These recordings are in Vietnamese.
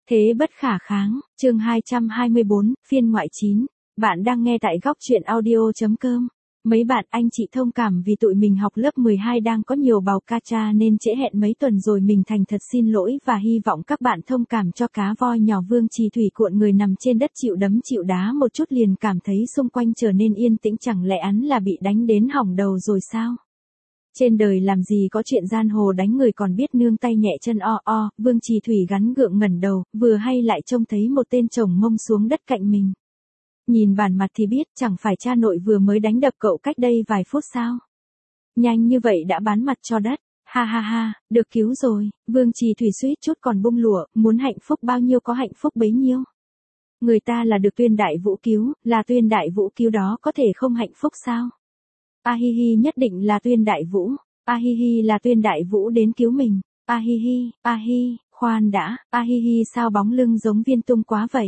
Thế bất khả kháng, chương 224, phiên ngoại 9. Bạn đang nghe tại góc truyện audio.com. Mấy bạn anh chị thông cảm vì tụi mình học lớp 12 đang có nhiều bào ca cha nên trễ hẹn mấy tuần rồi, mình thành thật xin lỗi và hy vọng các bạn thông cảm cho cá voi nhỏ Vương Trì Thủy cuộn người nằm trên đất chịu đấm chịu đá một chút liền cảm thấy xung quanh trở nên yên tĩnh, chẳng lẽ hắn là bị đánh đến hỏng đầu rồi sao? Trên đời làm gì có chuyện gian hồ đánh người còn biết nương tay nhẹ chân o. Vương Trì Thủy gắn gượng ngẩng đầu, vừa hay lại trông thấy một tên chồng mông xuống đất cạnh mình. Nhìn bản mặt thì biết chẳng phải cha nội vừa mới đánh đập cậu cách đây vài phút sao? Nhanh như vậy đã bán mặt cho đất. Ha, được cứu rồi. Vương Trì Thủy suýt chút còn bung lụa, muốn hạnh phúc bao nhiêu có hạnh phúc bấy nhiêu. Người ta là được Tuyên Đại Vũ cứu, là Tuyên Đại Vũ cứu đó có thể không hạnh phúc sao? Ahihi, nhất định là Tuyên Đại Vũ. Ahihi, là Tuyên Đại Vũ đến cứu mình. Ahi, khoan đã. Ahihi, sao bóng lưng giống Viên Tung quá vậy?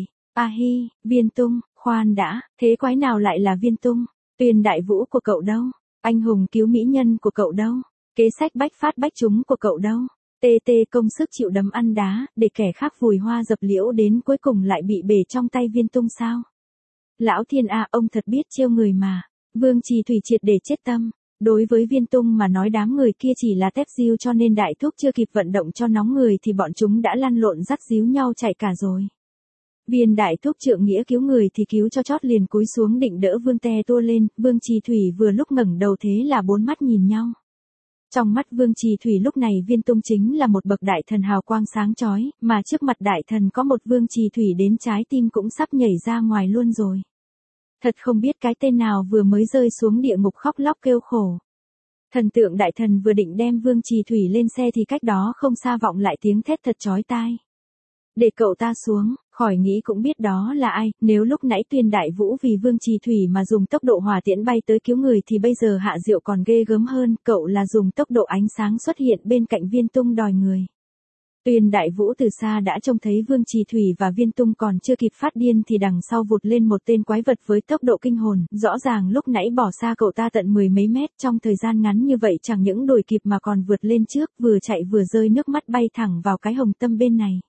Viên Tung, khoan đã, thế quái nào lại là Viên Tung? Tuyên Đại Vũ của cậu đâu? Anh hùng cứu mỹ nhân của cậu đâu? Kế sách bách phát bách trúng của cậu đâu? Công sức chịu đấm ăn đá, để kẻ khác vùi hoa dập liễu đến cuối cùng lại bị bể trong tay Viên Tung sao? Lão thiên a, ông thật biết trêu người mà. Vương Trì Thủy triệt để chết tâm. Đối với Viên Tung mà nói đám người kia chỉ là tép diêu, cho nên đại thúc chưa kịp vận động cho nóng người thì bọn chúng đã lăn lộn dắt díu nhau chạy cả rồi. Viên đại thúc trượng nghĩa cứu người thì cứu cho chót liền cúi xuống định đỡ Vương te tua lên. Vương Trì Thủy vừa lúc ngẩng đầu thế là bốn mắt nhìn nhau. Trong mắt Vương Trì Thủy lúc này Viên Tung chính là một bậc đại thần hào quang sáng chói, mà trước mặt đại thần có một Vương Trì Thủy đến trái tim cũng sắp nhảy ra ngoài luôn rồi. Thật không biết cái tên nào vừa mới rơi xuống địa ngục khóc lóc kêu khổ. Thần tượng đại thần vừa định đem Vương Trì Thủy lên xe thì cách đó không xa vọng lại tiếng thét thật chói tai. Để cậu ta xuống, khỏi nghĩ cũng biết đó là ai. Nếu lúc nãy Tuyên Đại Vũ vì Vương Trì Thủy mà dùng tốc độ hỏa tiễn bay tới cứu người thì bây giờ Hạ Diệu còn ghê gớm hơn, cậu là dùng tốc độ ánh sáng xuất hiện bên cạnh Viên Tung đòi người. Tuyên Đại Vũ từ xa đã trông thấy Vương Trì Thủy và Viên Tung còn chưa kịp phát điên thì đằng sau vụt lên một tên quái vật với tốc độ kinh hồn, rõ ràng lúc nãy bỏ xa cậu ta tận 10 mấy mét, trong thời gian ngắn như vậy chẳng những đuổi kịp mà còn vượt lên trước, vừa chạy vừa rơi nước mắt bay thẳng vào cái hồng tâm bên này.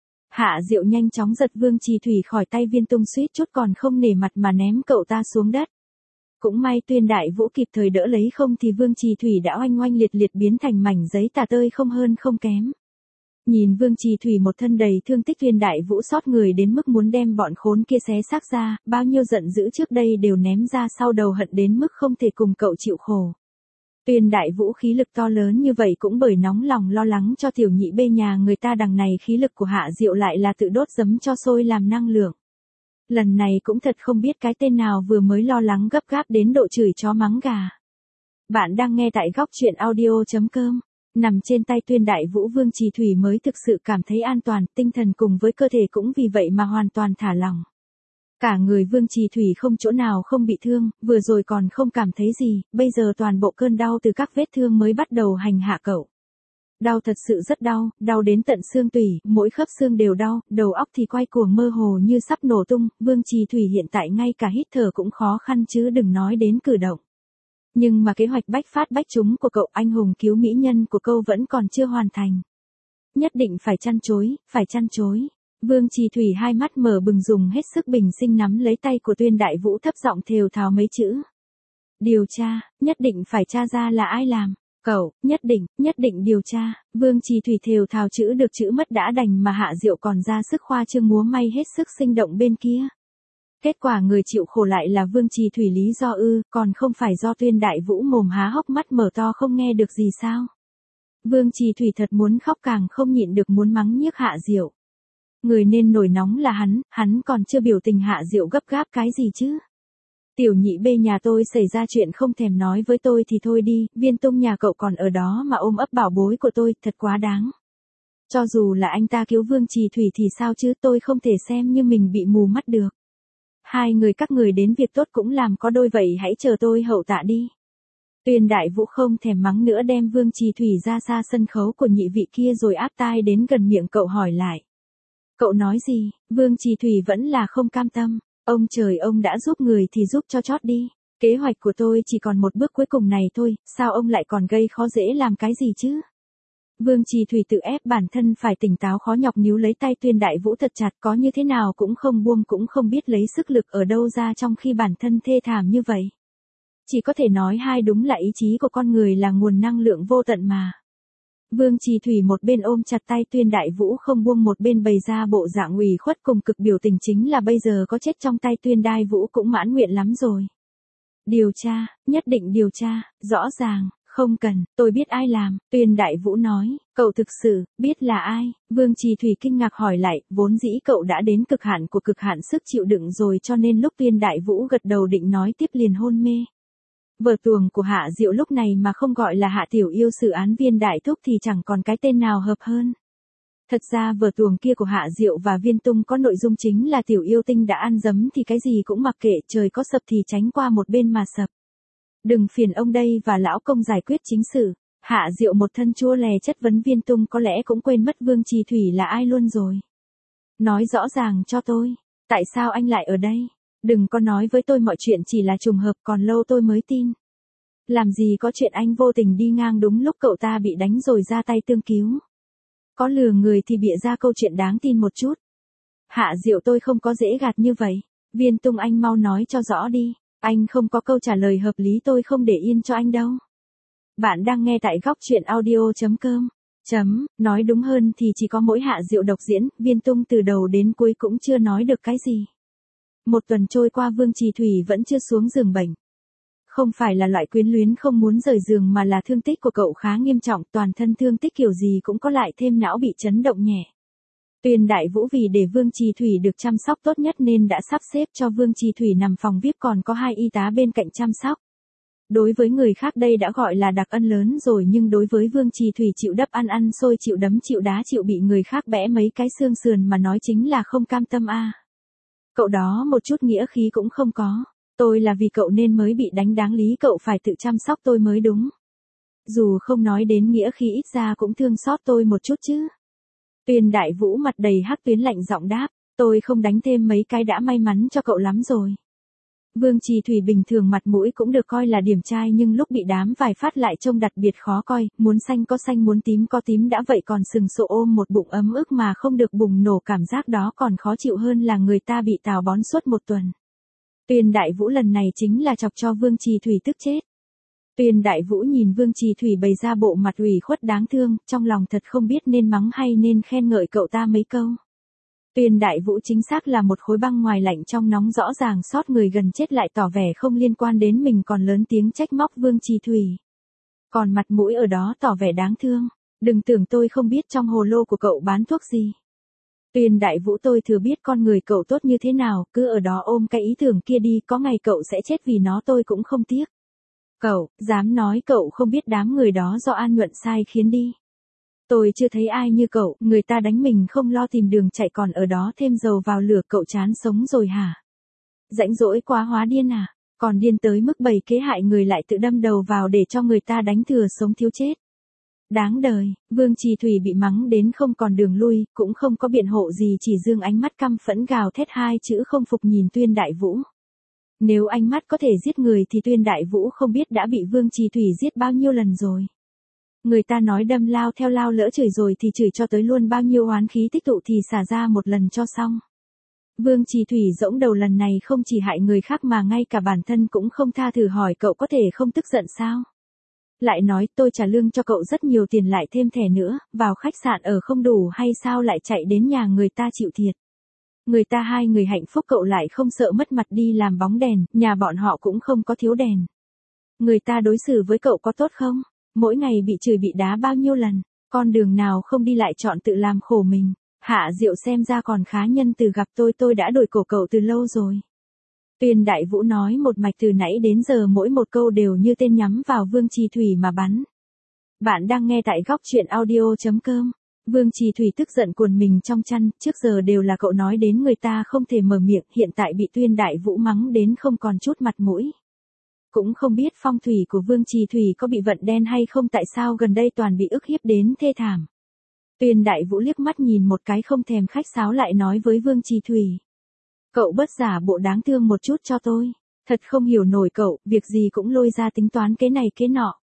Hạ Diệu nhanh chóng giật Vương Trì Thủy khỏi tay Viên Tung, suýt chút còn không nể mặt mà ném cậu ta xuống đất. Cũng may Tuyên Đại Vũ kịp thời đỡ lấy, không thì Vương Trì Thủy đã oanh oanh liệt liệt biến thành mảnh giấy tả tơi không hơn không kém. Nhìn Vương Trì Thủy một thân đầy thương tích, Tuyên Đại Vũ xót người đến mức muốn đem bọn khốn kia xé xác ra, bao nhiêu giận dữ trước đây đều ném ra sau đầu, hận đến mức không thể cùng cậu chịu khổ. Tuyên Đại Vũ khí lực to lớn như vậy cũng bởi nóng lòng lo lắng cho tiểu nhị bê nhà người ta, đằng này khí lực của Hạ Diệu lại là tự đốt giấm cho sôi làm năng lượng. Lần này cũng thật không biết cái tên nào vừa mới lo lắng gấp gáp đến độ chửi chó mắng gà. Bạn đang nghe tại góc truyện audio.com. Nằm trên tay Tuyên Đại Vũ, Vương Trì Thủy mới thực sự cảm thấy an toàn, tinh thần cùng với cơ thể cũng vì vậy mà hoàn toàn thả lỏng. Cả người Vương Trì Thủy không chỗ nào không bị thương, vừa rồi còn không cảm thấy gì, bây giờ toàn bộ cơn đau từ các vết thương mới bắt đầu hành hạ cậu. Đau thật sự rất đau, đau đến tận xương tủy, mỗi khớp xương đều đau, đầu óc thì quay cuồng mơ hồ như sắp nổ tung. Vương Trì Thủy hiện tại ngay cả hít thở cũng khó khăn chứ đừng nói đến cử động. Nhưng mà kế hoạch bách phát bách trúng của cậu, anh hùng cứu mỹ nhân của cậu vẫn còn chưa hoàn thành. Nhất định phải chăn chối. Vương Trì Thủy hai mắt mở bừng, dùng hết sức bình sinh nắm lấy tay của Tuyên Đại Vũ, thấp giọng thều thào mấy chữ. Điều tra, nhất định phải tra ra là ai làm. Cậu, nhất định điều tra. Vương Trì Thủy thều thào chữ được chữ mất đã đành mà Hạ Diệu còn ra sức khoa trương múa may hết sức sinh động bên kia. Kết quả người chịu khổ lại là Vương Trì Thủy, lý do còn không phải do Tuyên Đại Vũ mồm há hốc mắt mở to không nghe được gì sao? Vương Trì Thủy thật muốn khóc, càng không nhịn được muốn mắng nhiếc Hạ Diệu. Người nên nổi nóng là hắn còn chưa biểu tình Hạ Diệu gấp gáp cái gì chứ? Tiểu nhị bê nhà tôi xảy ra chuyện không thèm nói với tôi thì thôi đi, Viên Tung nhà cậu còn ở đó mà ôm ấp bảo bối của tôi, thật quá đáng. Cho dù là anh ta cứu Vương Trì Thủy thì sao chứ, tôi không thể xem như mình bị mù mắt được. Hai người các người đến việc tốt cũng làm có đôi, vậy hãy chờ tôi hậu tạ đi. Tuyên Đại Vũ không thèm mắng nữa, đem Vương Trì Thủy ra xa sân khấu của nhị vị kia rồi áp tai đến gần miệng cậu hỏi lại. Cậu nói gì? Vương Trì Thủy vẫn là không cam tâm. Ông trời, ông đã giúp người thì giúp cho chót đi. Kế hoạch của tôi chỉ còn một bước cuối cùng này thôi, sao ông lại còn gây khó dễ làm cái gì chứ? Vương Trì Thủy tự ép bản thân phải tỉnh táo khó nhọc níu lấy tay Tuyên Đại Vũ thật chặt, có như thế nào cũng không buông, cũng không biết lấy sức lực ở đâu ra trong khi bản thân thê thảm như vậy. Chỉ có thể nói hai đúng là ý chí của con người là nguồn năng lượng vô tận mà. Vương Trì Thủy một bên ôm chặt tay Tuyên Đại Vũ không buông, một bên bày ra bộ dạng ủy khuất cùng cực biểu tình, chính là bây giờ có chết trong tay Tuyên Đại Vũ cũng mãn nguyện lắm rồi. Điều tra, nhất định điều tra, rõ ràng. Không cần, tôi biết ai làm, Tuyên Đại Vũ nói. Cậu thực sự biết là ai? Vương Trì Thủy kinh ngạc hỏi lại, vốn dĩ cậu đã đến cực hạn của cực hạn sức chịu đựng rồi, cho nên lúc Tuyên Đại Vũ gật đầu định nói tiếp liền hôn mê. Vở tuồng của Hạ Diệu lúc này mà không gọi là Hạ Tiểu Yêu xử án Viên Đại Thúc thì chẳng còn cái tên nào hợp hơn. Thật ra vở tuồng kia của Hạ Diệu và Viên Tung có nội dung chính là Tiểu Yêu Tinh đã ăn dấm thì cái gì cũng mặc kệ, trời có sập thì tránh qua một bên mà sập. Đừng phiền ông đây và lão công giải quyết chính sự. Hạ Diệu một thân chua lè chất vấn Viên Tung, có lẽ cũng quên mất Vương Trì Thủy là ai luôn rồi. Nói rõ ràng cho tôi, tại sao anh lại ở đây? Đừng có nói với tôi mọi chuyện chỉ là trùng hợp, còn lâu tôi mới tin. Làm gì có chuyện anh vô tình đi ngang đúng lúc cậu ta bị đánh rồi ra tay tương cứu. Có lừa người thì bịa ra câu chuyện đáng tin một chút. Hạ Diệu, tôi không có dễ gạt như vậy. Viên Tung, anh mau nói cho rõ đi. Anh không có câu trả lời hợp lý tôi không để yên cho anh đâu. Bạn đang nghe tại góc truyện audio.com. Nói đúng hơn thì chỉ có mỗi Hạ Diệu độc diễn, Viên Tung từ đầu đến cuối cũng chưa nói được cái gì. Một tuần trôi qua Vương Trì Thủy vẫn chưa xuống giường bệnh. Không phải là loại quyến luyến không muốn rời giường mà là thương tích của cậu khá nghiêm trọng, toàn thân thương tích kiểu gì cũng có, lại thêm não bị chấn động nhẹ. Tuyên Đại Vũ vì để Vương Trì Thủy được chăm sóc tốt nhất nên đã sắp xếp cho Vương Trì Thủy nằm phòng VIP, còn có 2 y tá bên cạnh chăm sóc. Đối với người khác đây đã gọi là đặc ân lớn rồi, nhưng đối với Vương Trì Thủy chịu đắp ăn ăn xôi, chịu đấm chịu đá, chịu bị người khác bẽ mấy cái xương sườn mà nói chính là không cam tâm a. Cậu đó một chút nghĩa khí cũng không có. Tôi là vì cậu nên mới bị đánh, đáng lý cậu phải tự chăm sóc tôi mới đúng. Dù không nói đến nghĩa khí ít ra cũng thương xót tôi một chút chứ. Tuyên Đại Vũ mặt đầy hắc tuyến lạnh giọng đáp, tôi không đánh thêm mấy cái đã may mắn cho cậu lắm rồi. Vương Trì Thủy bình thường mặt mũi cũng được coi là điểm trai, nhưng lúc bị đám vài phát lại trông đặc biệt khó coi, muốn xanh có xanh muốn tím có tím đã vậy còn sừng sộ ôm một bụng ấm ức mà không được bùng nổ, cảm giác đó còn khó chịu hơn là người ta bị tào bón suốt một tuần. Tuyên Đại Vũ lần này chính là chọc cho Vương Trì Thủy tức chết. Tuyên Đại Vũ nhìn Vương Trì Thủy bày ra bộ mặt ủy khuất đáng thương, trong lòng thật không biết nên mắng hay nên khen ngợi cậu ta mấy câu. Tuyên Đại Vũ chính xác là một khối băng ngoài lạnh trong nóng, rõ ràng sót người gần chết lại tỏ vẻ không liên quan đến mình, còn lớn tiếng trách móc Vương Trì Thủy. Còn mặt mũi ở đó tỏ vẻ đáng thương. Đừng tưởng tôi không biết trong hồ lô của cậu bán thuốc gì. Tuyên Đại Vũ, tôi thừa biết con người cậu tốt như thế nào, cứ ở đó ôm cái ý tưởng kia đi, có ngày cậu sẽ chết vì nó tôi cũng không tiếc. Cậu, dám nói cậu không biết đám người đó do An Nhuận sai khiến đi. Tôi chưa thấy ai như cậu, người ta đánh mình không lo tìm đường chạy còn ở đó thêm dầu vào lửa, cậu chán sống rồi hả? Rãnh rỗi quá hóa điên à? Còn điên tới mức bày kế hại người lại tự đâm đầu vào để cho người ta đánh thừa sống thiếu chết. Đáng đời, Vương Trì Thủy bị mắng đến không còn đường lui, cũng không có biện hộ gì, chỉ dương ánh mắt căm phẫn gào thét hai chữ không phục nhìn Tuyên Đại Vũ. Nếu ánh mắt có thể giết người thì Tuyên Đại Vũ không biết đã bị Vương Trì Thủy giết bao nhiêu lần rồi. Người ta nói đâm lao theo lao, lỡ chửi rồi thì chửi cho tới luôn, bao nhiêu oán khí tích tụ thì xả ra một lần cho xong. Vương Trì Thủy dỗng đầu lần này không chỉ hại người khác mà ngay cả bản thân cũng không tha, thử hỏi cậu có thể không tức giận sao? Lại nói tôi trả lương cho cậu rất nhiều tiền lại thêm thẻ nữa, vào khách sạn ở không đủ hay sao lại chạy đến nhà người ta chịu thiệt. Người ta hai người hạnh phúc cậu lại không sợ mất mặt đi làm bóng đèn, nhà bọn họ cũng không có thiếu đèn. Người ta đối xử với cậu có tốt không? Mỗi ngày bị chửi bị đá bao nhiêu lần, con đường nào không đi lại chọn tự làm khổ mình. Hạ Diệu xem ra còn khá nhân từ, gặp tôi đã đổi cổ cậu từ lâu rồi. Tuyên Đại Vũ nói một mạch từ nãy đến giờ, mỗi một câu đều như tên nhắm vào Vương Trì Thủy mà bắn. Bạn đang nghe tại góc truyện audio.com. Vương Trì Thủy tức giận cuồn mình trong chăn, trước giờ đều là cậu nói đến người ta không thể mở miệng, hiện tại bị Tuyên Đại Vũ mắng đến không còn chút mặt mũi. Cũng không biết phong thủy của Vương Trì Thủy có bị vận đen hay không, tại sao gần đây toàn bị ức hiếp đến thê thảm. Tuyên Đại Vũ liếc mắt nhìn một cái không thèm khách sáo lại nói với Vương Trì Thủy. Cậu bớt giả bộ đáng thương một chút cho tôi. Thật không hiểu nổi cậu, việc gì cũng lôi ra tính toán cái này cái nọ.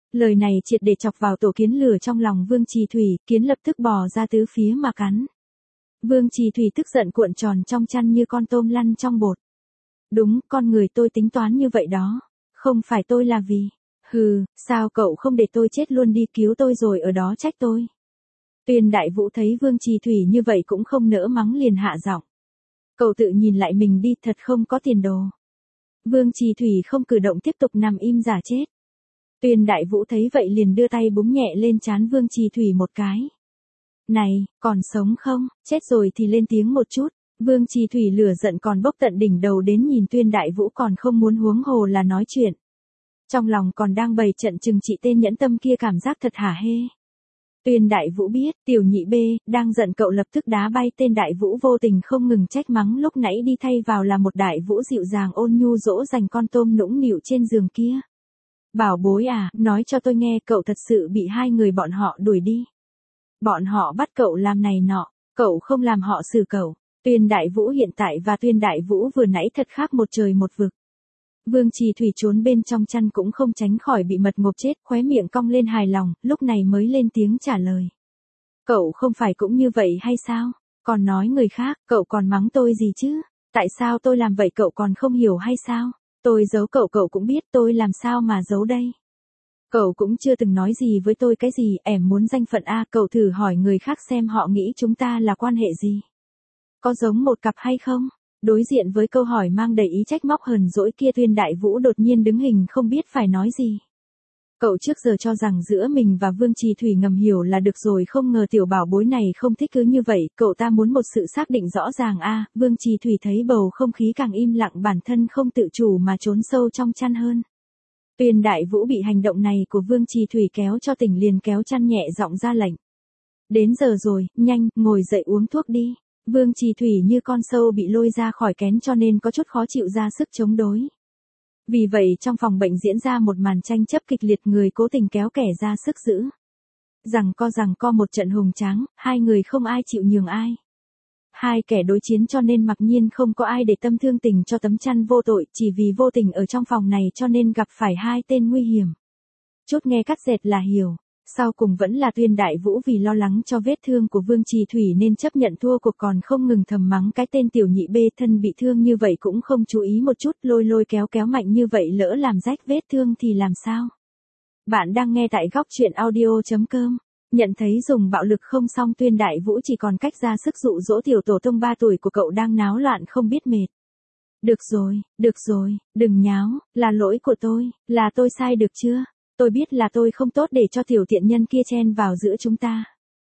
Lời này triệt để chọc vào tổ kiến lửa trong lòng Vương Trì Thủy, kiến lập tức bò ra tứ phía mà cắn. Vương Trì Thủy tức giận cuộn tròn trong chăn như con tôm lăn trong bột. Đúng, con người tôi tính toán như vậy đó. Không phải tôi là vì. Hừ, sao cậu không để tôi chết luôn đi, cứu tôi rồi ở đó trách tôi. Tuyên Đại Vũ thấy Vương Trì Thủy như vậy cũng không nỡ mắng, liền hạ giọng. Cậu tự nhìn lại mình đi, thật không có tiền đồ. Vương Trì Thủy không cử động, tiếp tục nằm im giả chết. Tuyên Đại Vũ thấy vậy liền đưa tay búng nhẹ lên trán Vương Trì Thủy một cái. Này, còn sống không, chết rồi thì lên tiếng một chút. Vương Trì Thủy lửa giận còn bốc tận đỉnh đầu đến, nhìn Tuyên Đại Vũ còn không muốn huống hồ là nói chuyện. Trong lòng còn đang bày trận chừng trị tên nhẫn tâm kia, cảm giác thật hả hê. Tuyên Đại Vũ biết, tiểu nhị B, đang giận cậu lập tức đá bay tên Đại Vũ, vô tình không ngừng trách mắng, lúc nãy đi thay vào là một Đại Vũ dịu dàng ôn nhu dỗ dành con tôm nũng nịu trên giường kia. Bảo bối à, nói cho tôi nghe, cậu thật sự bị hai người bọn họ đuổi đi. Bọn họ bắt cậu làm này nọ, cậu không làm họ xử cậu. Tuyên Đại Vũ hiện tại và Tuyên Đại Vũ vừa nãy thật khác một trời một vực. Vương Trì Thủy trốn bên trong chăn cũng không tránh khỏi bị mật ngộp chết, khóe miệng cong lên hài lòng, lúc này mới lên tiếng trả lời. Cậu không phải cũng như vậy hay sao? Còn nói người khác, cậu còn mắng tôi gì chứ? Tại sao tôi làm vậy cậu còn không hiểu hay sao? Tôi giấu cậu cũng biết, tôi làm sao mà giấu đây? Cậu cũng chưa từng nói gì với tôi cái gì, em muốn danh phận a, cậu thử hỏi người khác xem họ nghĩ chúng ta là quan hệ gì? Có giống một cặp hay không? Đối diện với câu hỏi mang đầy ý trách móc hờn dỗi kia, Tuyên Đại Vũ đột nhiên đứng hình không biết phải nói gì. Cậu trước giờ cho rằng giữa mình và Vương Trì Thủy ngầm hiểu là được rồi, không ngờ tiểu bảo bối này không thích cứ như vậy, cậu ta muốn một sự xác định rõ ràng a. Vương Trì Thủy thấy bầu không khí càng im lặng, bản thân không tự chủ mà trốn sâu trong chăn hơn. Tuyên Đại Vũ bị hành động này của Vương Trì Thủy kéo cho tỉnh, liền kéo chăn nhẹ giọng ra lệnh. Đến giờ rồi, nhanh, ngồi dậy uống thuốc đi. Vương Trì Thủy như con sâu bị lôi ra khỏi kén cho nên có chút khó chịu, ra sức chống đối. Vì vậy trong phòng bệnh diễn ra một màn tranh chấp kịch liệt, người cố tình kéo kẻ ra sức giữ. Rằng co một trận hùng tráng, hai người không ai chịu nhường ai. Hai kẻ đối chiến cho nên mặc nhiên không có ai để tâm thương tình cho tấm chăn vô tội, chỉ vì vô tình ở trong phòng này cho nên gặp phải hai tên nguy hiểm. Chút nghe cắt dẹt là hiểu. Sau cùng vẫn là Tuyên Đại Vũ vì lo lắng cho vết thương của Vương Trì Thủy nên chấp nhận thua cuộc, còn không ngừng thầm mắng cái tên tiểu nhị B, thân bị thương như vậy cũng không chú ý một chút, lôi kéo mạnh như vậy, lỡ làm rách vết thương thì làm sao? Bạn đang nghe tại góc truyện audio.com. Nhận thấy dùng bạo lực không xong, Tuyên Đại Vũ chỉ còn cách ra sức dụ dỗ tiểu tổ tông 3 tuổi của cậu đang náo loạn không biết mệt. Được rồi, đừng nháo, là lỗi của tôi, là tôi sai được chưa? Tôi biết là tôi không tốt để cho tiểu tiện nhân kia chen vào giữa chúng ta.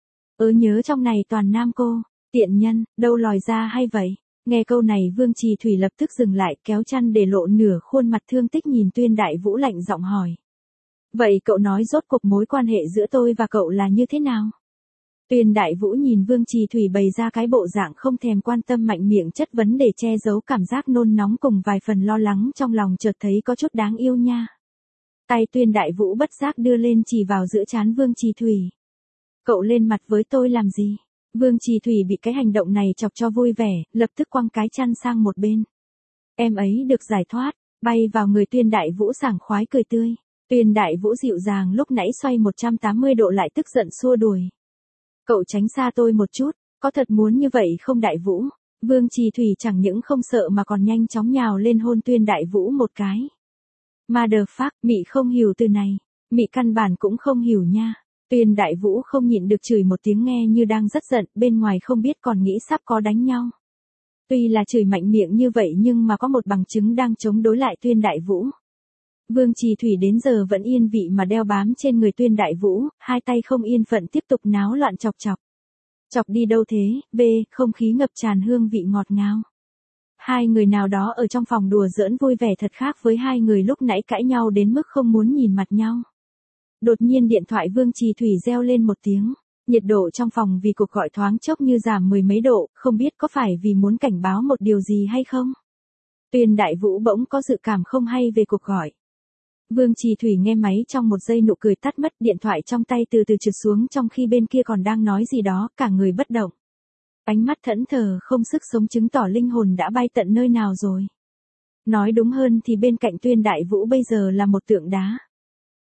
Nhớ trong này toàn nam cô, tiện nhân, đâu lòi ra hay vậy? Nghe câu này Vương Trì Thủy lập tức dừng lại, kéo chăn để lộ nửa khuôn mặt thương tích, nhìn Tuyên Đại Vũ lạnh giọng hỏi. Vậy cậu nói rốt cuộc mối quan hệ giữa tôi và cậu là như thế nào? Tuyên Đại Vũ nhìn Vương Trì Thủy bày ra cái bộ dạng không thèm quan tâm, mạnh miệng chất vấn để che giấu cảm giác nôn nóng cùng vài phần lo lắng trong lòng, chợt thấy có chút đáng yêu nha. Tay Tuyên Đại Vũ bất giác đưa lên chỉ vào giữa trán Vương Trì Thủy. Cậu lên mặt với tôi làm gì? Vương Trì Thủy bị cái hành động này chọc cho vui vẻ, lập tức quăng cái chăn sang một bên. Em ấy được giải thoát, bay vào người Tuyên Đại Vũ sảng khoái cười tươi. Tuyên Đại Vũ dịu dàng lúc nãy xoay 180 độ lại tức giận xua đuổi. Cậu tránh xa tôi một chút, có thật muốn như vậy không Đại Vũ? Vương Trì Thủy chẳng những không sợ mà còn nhanh chóng nhào lên hôn Tuyên Đại Vũ một cái. Motherfuck, mị không hiểu từ này, mị căn bản cũng không hiểu nha. Tuyên Đại Vũ không nhịn được chửi một tiếng, nghe như đang rất giận, bên ngoài không biết còn nghĩ sắp có đánh nhau. Tuy là chửi mạnh miệng như vậy nhưng mà có một bằng chứng đang chống đối lại Tuyên Đại Vũ. Vương Trì Thủy đến giờ vẫn yên vị mà đeo bám trên người Tuyên Đại Vũ, hai tay không yên phận tiếp tục náo loạn chọc. Chọc đi đâu thế? Không khí ngập tràn hương vị ngọt ngào. Hai người nào đó ở trong phòng đùa giỡn vui vẻ thật khác với hai người lúc nãy cãi nhau đến mức không muốn nhìn mặt nhau. Đột nhiên điện thoại Vương Trì Thủy reo lên một tiếng. Nhiệt độ trong phòng vì cuộc gọi thoáng chốc như giảm mười mấy độ, không biết có phải vì muốn cảnh báo một điều gì hay không? Tuyên Đại Vũ bỗng có dự cảm không hay về cuộc gọi. Vương Trì Thủy nghe máy trong một giây, nụ cười tắt mất, điện thoại trong tay từ từ trượt xuống trong khi bên kia còn đang nói gì đó, cả người bất động. Ánh mắt thẫn thờ không sức sống chứng tỏ linh hồn đã bay tận nơi nào rồi. Nói đúng hơn thì bên cạnh Tuyên Đại Vũ bây giờ là một tượng đá.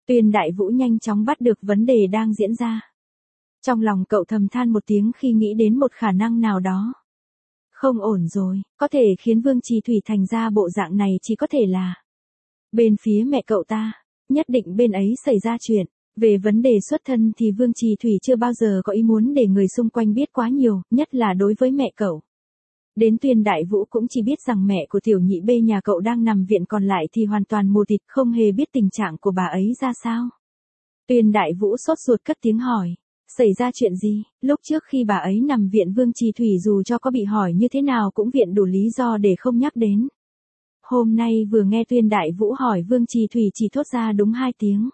Tuyên Đại Vũ nhanh chóng bắt được vấn đề đang diễn ra. Trong lòng cậu thầm than một tiếng khi nghĩ đến một khả năng nào đó. Không ổn rồi, có thể khiến Vương Trì Thủy thành ra bộ dạng này chỉ có thể là bên phía mẹ cậu ta, nhất định bên ấy xảy ra chuyện. Về vấn đề xuất thân thì Vương Trì Thủy chưa bao giờ có ý muốn để người xung quanh biết quá nhiều, nhất là đối với mẹ cậu. Đến Tuyên Đại Vũ cũng chỉ biết rằng mẹ của tiểu nhị bê nhà cậu đang nằm viện, còn lại thì hoàn toàn mù tịt, không hề biết tình trạng của bà ấy ra sao. Tuyên Đại Vũ sốt ruột cất tiếng hỏi. Xảy ra chuyện gì? Lúc trước khi bà ấy nằm viện Vương Trì Thủy dù cho có bị hỏi như thế nào cũng viện đủ lý do để không nhắc đến. Hôm nay vừa nghe Tuyên Đại Vũ hỏi Vương Trì Thủy chỉ thốt ra đúng 2 tiếng.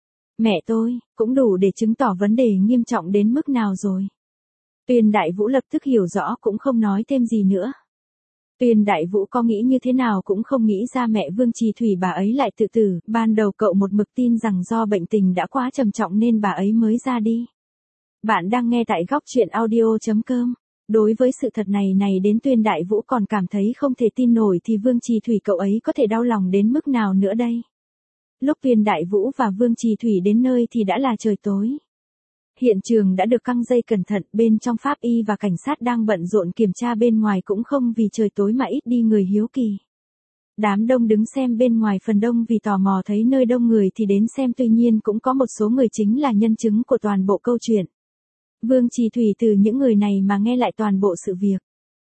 Mẹ tôi, cũng đủ để chứng tỏ vấn đề nghiêm trọng đến mức nào rồi. Tuyên Đại Vũ lập tức hiểu rõ cũng không nói thêm gì nữa. Tuyên Đại Vũ có nghĩ như thế nào cũng không nghĩ ra mẹ Vương Trì Thủy bà ấy lại tự tử, ban đầu cậu một mực tin rằng do bệnh tình đã quá trầm trọng nên bà ấy mới ra đi. Bạn đang nghe tại góc truyện audio.com. Đối với sự thật này đến Tuyên Đại Vũ còn cảm thấy không thể tin nổi thì Vương Trì Thủy cậu ấy có thể đau lòng đến mức nào nữa đây. Lúc Tuyên Đại Vũ và Vương Trì Thủy đến nơi thì đã là trời tối. Hiện trường đã được căng dây cẩn thận, bên trong pháp y và cảnh sát đang bận rộn kiểm tra bên ngoài cũng không vì trời tối mà ít đi người hiếu kỳ. Đám đông đứng xem bên ngoài phần đông vì tò mò thấy nơi đông người thì đến xem, tuy nhiên cũng có một số người chính là nhân chứng của toàn bộ câu chuyện. Vương Trì Thủy từ những người này mà nghe lại toàn bộ sự việc.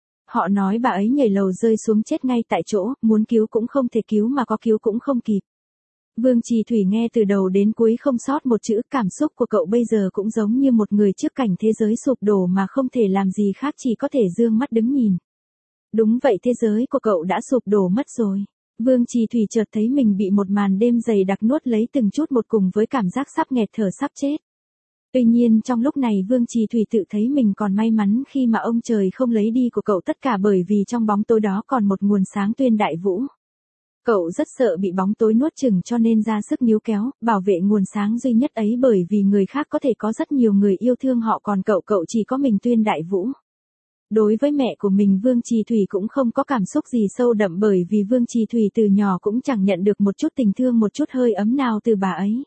Họ nói bà ấy nhảy lầu rơi xuống chết ngay tại chỗ, muốn cứu cũng không thể cứu mà có cứu cũng không kịp. Vương Trì Thủy nghe từ đầu đến cuối không sót một chữ, cảm xúc của cậu bây giờ cũng giống như một người trước cảnh thế giới sụp đổ mà không thể làm gì khác, chỉ có thể dương mắt đứng nhìn. Đúng vậy, thế giới của cậu đã sụp đổ mất rồi. Vương Trì Thủy chợt thấy mình bị một màn đêm dày đặc nuốt lấy từng chút một cùng với cảm giác sắp nghẹt thở sắp chết. Tuy nhiên trong lúc này Vương Trì Thủy tự thấy mình còn may mắn khi mà ông trời không lấy đi của cậu tất cả, bởi vì trong bóng tối đó còn một nguồn sáng. Tuyên Đại Vũ. Cậu rất sợ bị bóng tối nuốt chửng cho nên ra sức níu kéo, bảo vệ nguồn sáng duy nhất ấy, bởi vì người khác có thể có rất nhiều người yêu thương họ, còn cậu chỉ có mình Tuyên Đại Vũ. Đối với mẹ của mình Vương Trì Thủy cũng không có cảm xúc gì sâu đậm, bởi vì Vương Trì Thủy từ nhỏ cũng chẳng nhận được một chút tình thương, một chút hơi ấm nào từ bà ấy.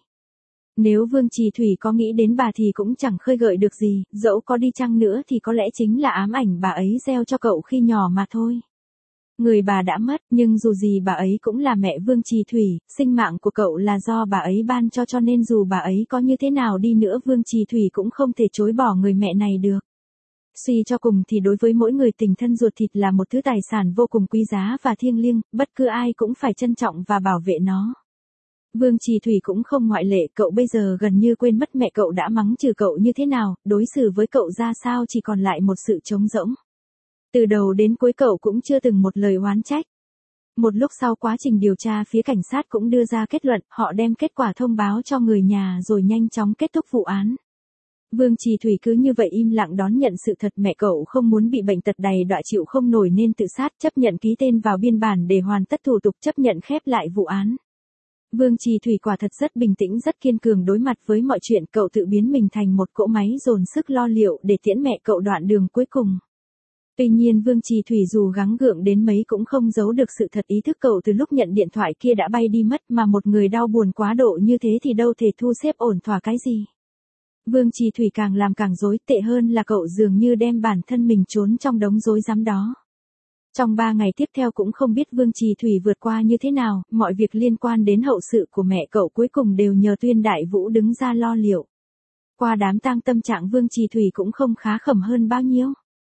Nếu Vương Trì Thủy có nghĩ đến bà thì cũng chẳng khơi gợi được gì, dẫu có đi chăng nữa thì có lẽ chính là ám ảnh bà ấy gieo cho cậu khi nhỏ mà thôi. Người bà đã mất, nhưng dù gì bà ấy cũng là mẹ Vương Trì Thủy, sinh mạng của cậu là do bà ấy ban cho nên dù bà ấy có như thế nào đi nữa Vương Trì Thủy cũng không thể chối bỏ người mẹ này được. Suy cho cùng thì đối với mỗi người, tình thân ruột thịt là một thứ tài sản vô cùng quý giá và thiêng liêng, bất cứ ai cũng phải trân trọng và bảo vệ nó. Vương Trì Thủy cũng không ngoại lệ, cậu bây giờ gần như quên mất mẹ cậu đã mắng trừ cậu như thế nào, đối xử với cậu ra sao, chỉ còn lại một sự trống rỗng. Từ đầu đến cuối cậu cũng chưa từng một lời oán trách. Một lúc sau quá trình điều tra, phía cảnh sát cũng đưa ra kết luận, họ đem kết quả thông báo cho người nhà rồi nhanh chóng kết thúc vụ án. Vương Trì Thủy cứ như vậy im lặng đón nhận sự thật, mẹ cậu không muốn bị bệnh tật đầy đọa chịu không nổi nên tự sát, chấp nhận ký tên vào biên bản để hoàn tất thủ tục, chấp nhận khép lại vụ án. Vương Trì Thủy quả thật rất bình tĩnh, rất kiên cường đối mặt với mọi chuyện, cậu tự biến mình thành một cỗ máy dồn sức lo liệu để tiễn mẹ cậu đoạn đường cuối cùng. Tuy nhiên Vương Trì Thủy dù gắng gượng đến mấy cũng không giấu được sự thật, ý thức cậu từ lúc nhận điện thoại kia đã bay đi mất, mà một người đau buồn quá độ như thế thì đâu thể thu xếp ổn thỏa cái gì. Vương Trì Thủy càng làm càng rối, tệ hơn là cậu dường như đem bản thân mình trốn trong đống rối rắm đó. Trong 3 ngày tiếp theo cũng không biết Vương Trì Thủy vượt qua như thế nào, mọi việc liên quan đến hậu sự của mẹ cậu cuối cùng đều nhờ Tuyên Đại Vũ đứng ra lo liệu. Qua đám tang, tâm trạng Vương Trì Thủy cũng không khá khẩm hơn bao nhiêu.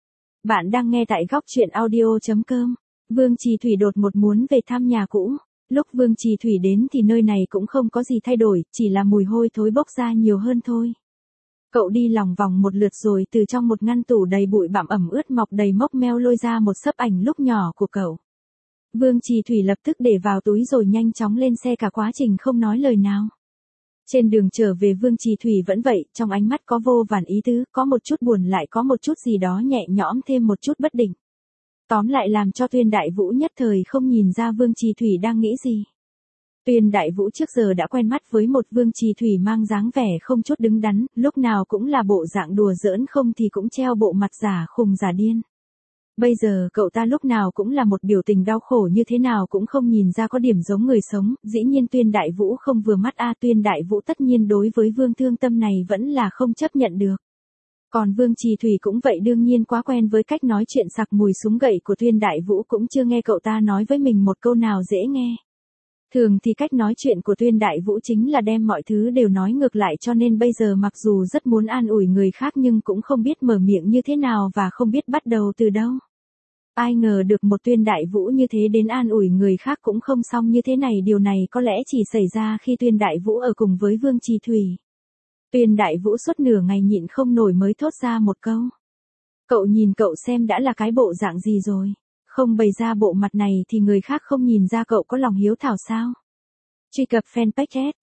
Bạn đang nghe tại góc truyện audio.com. Vương Trì Thủy đột ngột muốn về thăm nhà cũ. Lúc Vương Trì Thủy đến thì nơi này cũng không có gì thay đổi, chỉ là mùi hôi thối bốc ra nhiều hơn thôi. Cậu đi lòng vòng một lượt rồi từ trong một ngăn tủ đầy bụi bặm ẩm ướt mọc đầy mốc meo lôi ra một xấp ảnh lúc nhỏ của cậu. Vương Trì Thủy lập tức để vào túi rồi nhanh chóng lên xe, cả quá trình không nói lời nào. Trên đường trở về Vương Trì Thủy vẫn vậy, trong ánh mắt có vô vàn ý tứ, có một chút buồn lại có một chút gì đó nhẹ nhõm, thêm một chút bất định. Tóm lại làm cho Tuyên Đại Vũ nhất thời không nhìn ra Vương Trì Thủy đang nghĩ gì. Tuyên Đại Vũ trước giờ đã quen mắt với một Vương Trì Thủy mang dáng vẻ không chút đứng đắn, lúc nào cũng là bộ dạng đùa giỡn, không thì cũng treo bộ mặt giả khùng giả điên. Bây giờ cậu ta lúc nào cũng là một biểu tình đau khổ như thế nào cũng không nhìn ra có điểm giống người sống, dĩ nhiên Tuyên Đại Vũ không vừa mắt Tuyên Đại Vũ tất nhiên đối với Vương Thương Tâm này vẫn là không chấp nhận được. Còn Vương Trì Thủy cũng vậy, đương nhiên quá quen với cách nói chuyện sặc mùi súng gậy của Tuyên Đại Vũ, cũng chưa nghe cậu ta nói với mình một câu nào dễ nghe. Thường thì cách nói chuyện của Tuyên Đại Vũ chính là đem mọi thứ đều nói ngược lại, cho nên bây giờ mặc dù rất muốn an ủi người khác nhưng cũng không biết mở miệng như thế nào và không biết bắt đầu từ đâu. Ai ngờ được một Tuyên Đại Vũ như thế đến an ủi người khác cũng không xong như thế này, điều này có lẽ chỉ xảy ra khi Tuyên Đại Vũ ở cùng với Vương Trì Thủy. Tuyên Đại Vũ suốt nửa ngày nhịn không nổi mới thốt ra một câu. Cậu nhìn cậu xem đã là cái bộ dạng gì rồi. Không bày ra bộ mặt này thì người khác không nhìn ra cậu có lòng hiếu thảo sao. Truy cập fanpage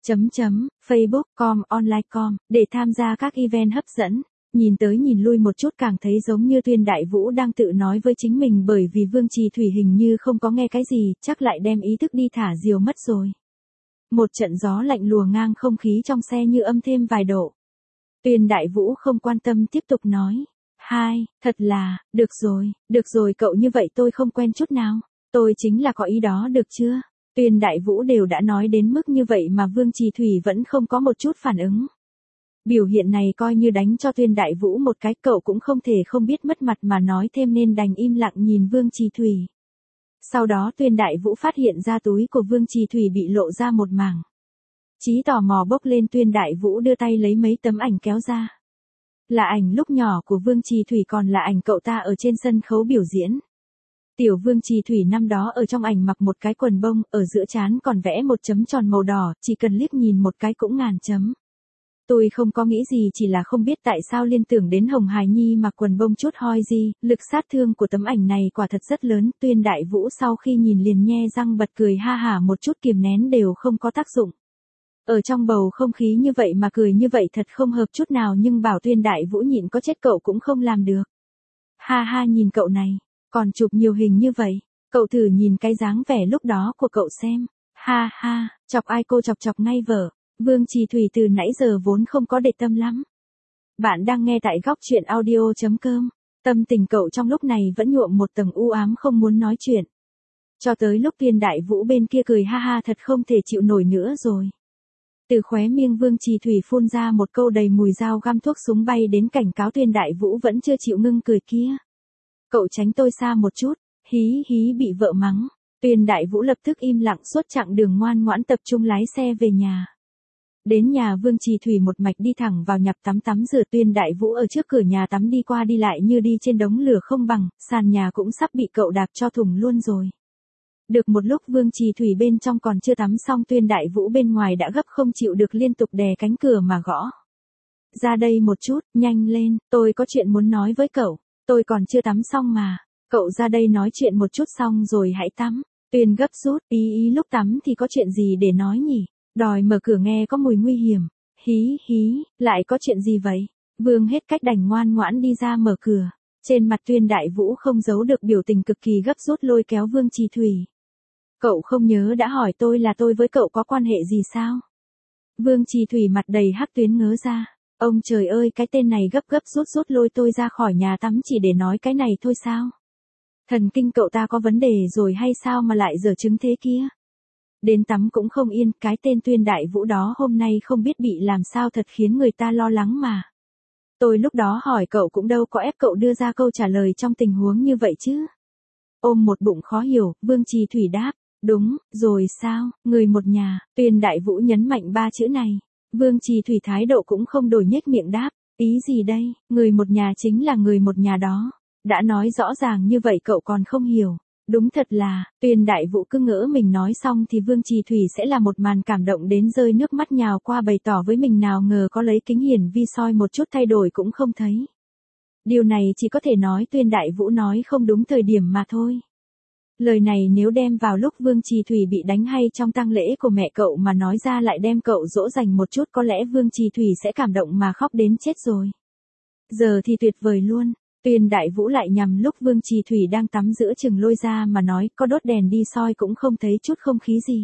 facebook.com/online.com để tham gia các event hấp dẫn. Nhìn tới nhìn lui một chút càng thấy giống như Tuyên Đại Vũ đang tự nói với chính mình, bởi vì Vương Trì Thủy hình như không có nghe cái gì, chắc lại đem ý thức đi thả diều mất rồi. Một trận gió lạnh lùa ngang không khí trong xe như âm thêm vài độ. Tuyên Đại Vũ không quan tâm tiếp tục nói. Thật là, được rồi cậu như vậy tôi không quen chút nào. Tôi chính là có ý đó được chưa? Tuyên Đại Vũ đều đã nói đến mức như vậy mà Vương Trì Thủy vẫn không có một chút phản ứng. Biểu hiện này coi như đánh cho Tuyên Đại Vũ một cái, cậu cũng không thể không biết mất mặt mà nói thêm nên đành im lặng nhìn Vương Trì Thủy. Sau đó Tuyên Đại Vũ phát hiện ra túi của Vương Trì Thủy bị lộ ra một mảng. Chí tò mò bốc lên, Tuyên Đại Vũ đưa tay lấy mấy tấm ảnh kéo ra. Là ảnh lúc nhỏ của Vương Trì Thủy, còn là ảnh cậu ta ở trên sân khấu biểu diễn. Tiểu Vương Trì Thủy năm đó ở trong ảnh mặc một cái quần bông, ở giữa trán còn vẽ một chấm tròn màu đỏ, chỉ cần liếc nhìn một cái cũng ngàn chấm. Tôi không có nghĩ gì, chỉ là không biết tại sao liên tưởng đến Hồng Hài Nhi mặc quần bông chút hoi gì, lực sát thương của tấm ảnh này quả thật rất lớn. Tuyên Đại Vũ sau khi nhìn liền nhe răng bật cười ha hả, một chút kiềm nén đều không có tác dụng. Ở trong bầu không khí như vậy mà cười như vậy thật không hợp chút nào, nhưng bảo Tuyên Đại Vũ nhịn có chết cậu cũng không làm được. Ha nhìn cậu này, còn chụp nhiều hình như vậy, cậu thử nhìn cái dáng vẻ lúc đó của cậu xem. Ha, chọc ai cô chọc ngay vợ. Vương Trì Thủy từ nãy giờ vốn không có để tâm lắm. Bạn đang nghe tại góc truyện audio.com. Tâm tình cậu trong lúc này vẫn nhuộm một tầng u ám, không muốn nói chuyện. Cho tới lúc Tuyên Đại Vũ bên kia cười ha thật không thể chịu nổi nữa rồi. Từ khóe miệng Vương Trì Thủy phun ra một câu đầy mùi dao găm thuốc súng bay đến, cảnh cáo Tuyên Đại Vũ vẫn chưa chịu ngưng cười kia. Cậu tránh tôi xa một chút, hí bị vợ mắng. Tuyên Đại Vũ lập tức im lặng, suốt chặng đường ngoan ngoãn tập trung lái xe về nhà. Đến nhà Vương Trì Thủy một mạch đi thẳng vào nhập tắm rửa. Tuyên Đại Vũ ở trước cửa nhà tắm đi qua đi lại như đi trên đống lửa không bằng, sàn nhà cũng sắp bị cậu đạp cho thủng luôn rồi. Được một lúc Vương Trì Thủy bên trong còn chưa tắm xong, Tuyên Đại Vũ bên ngoài đã gấp không chịu được liên tục đè cánh cửa mà gõ. Ra đây một chút, nhanh lên, tôi có chuyện muốn nói với cậu, tôi còn chưa tắm xong mà, cậu ra đây nói chuyện một chút xong rồi hãy tắm. Tuyên gấp rút, ý lúc tắm thì có chuyện gì để nói nhỉ, đòi mở cửa nghe có mùi nguy hiểm, hí, lại có chuyện gì vậy? Vương hết cách đành ngoan ngoãn đi ra mở cửa. Trên mặt Tuyên Đại Vũ không giấu được biểu tình cực kỳ gấp rút, lôi kéo Vương Trì Thủy. Cậu không nhớ đã hỏi tôi là tôi với cậu có quan hệ gì sao? Vương Trì Thủy mặt đầy hắc tuyến ngớ ra. Ông trời ơi, cái tên này gấp rút lôi tôi ra khỏi nhà tắm chỉ để nói cái này thôi sao? Thần kinh cậu ta có vấn đề rồi hay sao mà lại giở chứng thế kia? Đến tắm cũng không yên, cái tên Tuyên Đại Vũ đó hôm nay không biết bị làm sao thật khiến người ta lo lắng mà. Tôi lúc đó hỏi cậu cũng đâu có ép cậu đưa ra câu trả lời trong tình huống như vậy chứ. Ôm một bụng khó hiểu, Vương Trì Thủy đáp. Đúng, rồi sao, người một nhà. Tuyên Đại Vũ nhấn mạnh ba chữ này. Vương Trì Thủy thái độ cũng không đổi, nhếch miệng đáp. Ý gì đây, người một nhà chính là người một nhà đó. Đã nói rõ ràng như vậy cậu còn không hiểu. Đúng thật là, Tuyên Đại Vũ cứ ngỡ mình nói xong thì Vương Trì Thủy sẽ là một màn cảm động đến rơi nước mắt nhào qua bày tỏ với mình, nào ngờ có lấy kính hiển vi soi một chút thay đổi cũng không thấy. Điều này chỉ có thể nói Tuyên Đại Vũ nói không đúng thời điểm mà thôi. Lời này nếu đem vào lúc Vương Trì Thủy bị đánh hay trong tang lễ của mẹ cậu mà nói ra, lại đem cậu dỗ dành một chút, có lẽ Vương Trì Thủy sẽ cảm động mà khóc đến chết rồi. Giờ thì tuyệt vời luôn. Tuyên Đại Vũ lại nhằm lúc Vương Trì Thủy đang tắm giữa chừng lôi ra mà nói, có đốt đèn đi soi cũng không thấy chút không khí gì.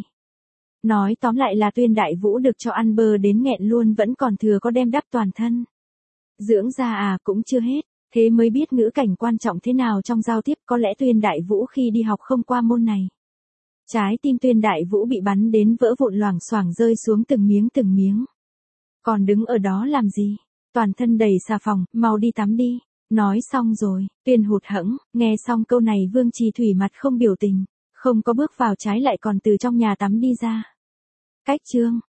Nói tóm lại là Tuyên Đại Vũ được cho ăn bơ đến nghẹn luôn, vẫn còn thừa có đem đắp toàn thân. Dưỡng da cũng chưa hết. Thế mới biết ngữ cảnh quan trọng thế nào trong giao tiếp, có lẽ Tuyên Đại Vũ khi đi học không qua môn này. Trái tim Tuyên Đại Vũ bị bắn đến vỡ vụn loảng xoảng rơi xuống từng miếng từng miếng. Còn đứng ở đó làm gì? Toàn thân đầy xà phòng, mau đi tắm đi. Nói xong rồi, Tuyên hụt hẫng, nghe xong câu này Vương Trì Thủy mặt không biểu tình, không có bước vào trái lại còn từ trong nhà tắm đi ra. Cách chương